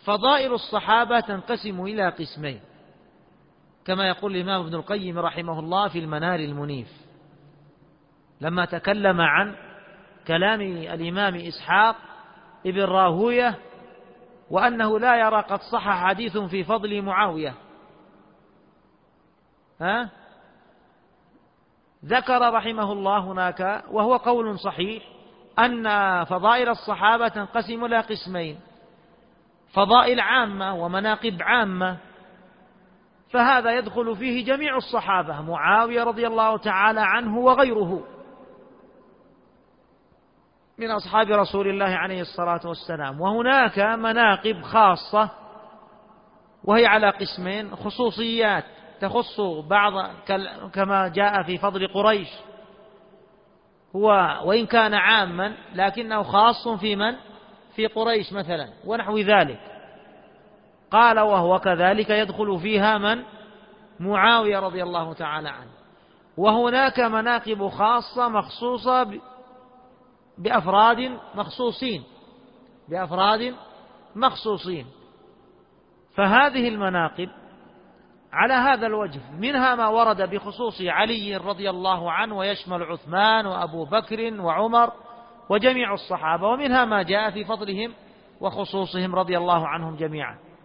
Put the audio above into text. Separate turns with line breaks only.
فضائل الصحابة تنقسم إلى قسمين، كما يقول الإمام ابن القيم رحمه الله في المنار المنيف لما تكلم عن كلام الإمام إسحاق ابن راهوية وأنه لا يرى قد صح حديث في فضل معاوية. ذكر رحمه الله هناك وهو قول صحيح أن فضائل الصحابة تنقسم إلى قسمين: فضائل عامة ومناقب عامة، فهذا يدخل فيه جميع الصحابة، معاوية رضي الله تعالى عنه وغيره من أصحاب رسول الله عليه الصلاة والسلام. وهناك مناقب خاصة وهي على قسمين: خصوصيات تخص بعض كما جاء في فضل قريش، هو وإن كان عاما لكنه خاص في من؟ في قريش مثلا ونحو ذلك. قال وهو كذلك يدخل فيها من؟ معاوية رضي الله تعالى عنه. وهناك مناقب خاصة مخصوصة بأفراد مخصوصين، فهذه المناقب على هذا الوجه منها ما ورد بخصوص علي رضي الله عنه ويشمل عثمان وأبو بكر وعمر وجميع الصحابة، ومنها ما جاء في فضلهم وخصوصهم رضي الله عنهم جميعا.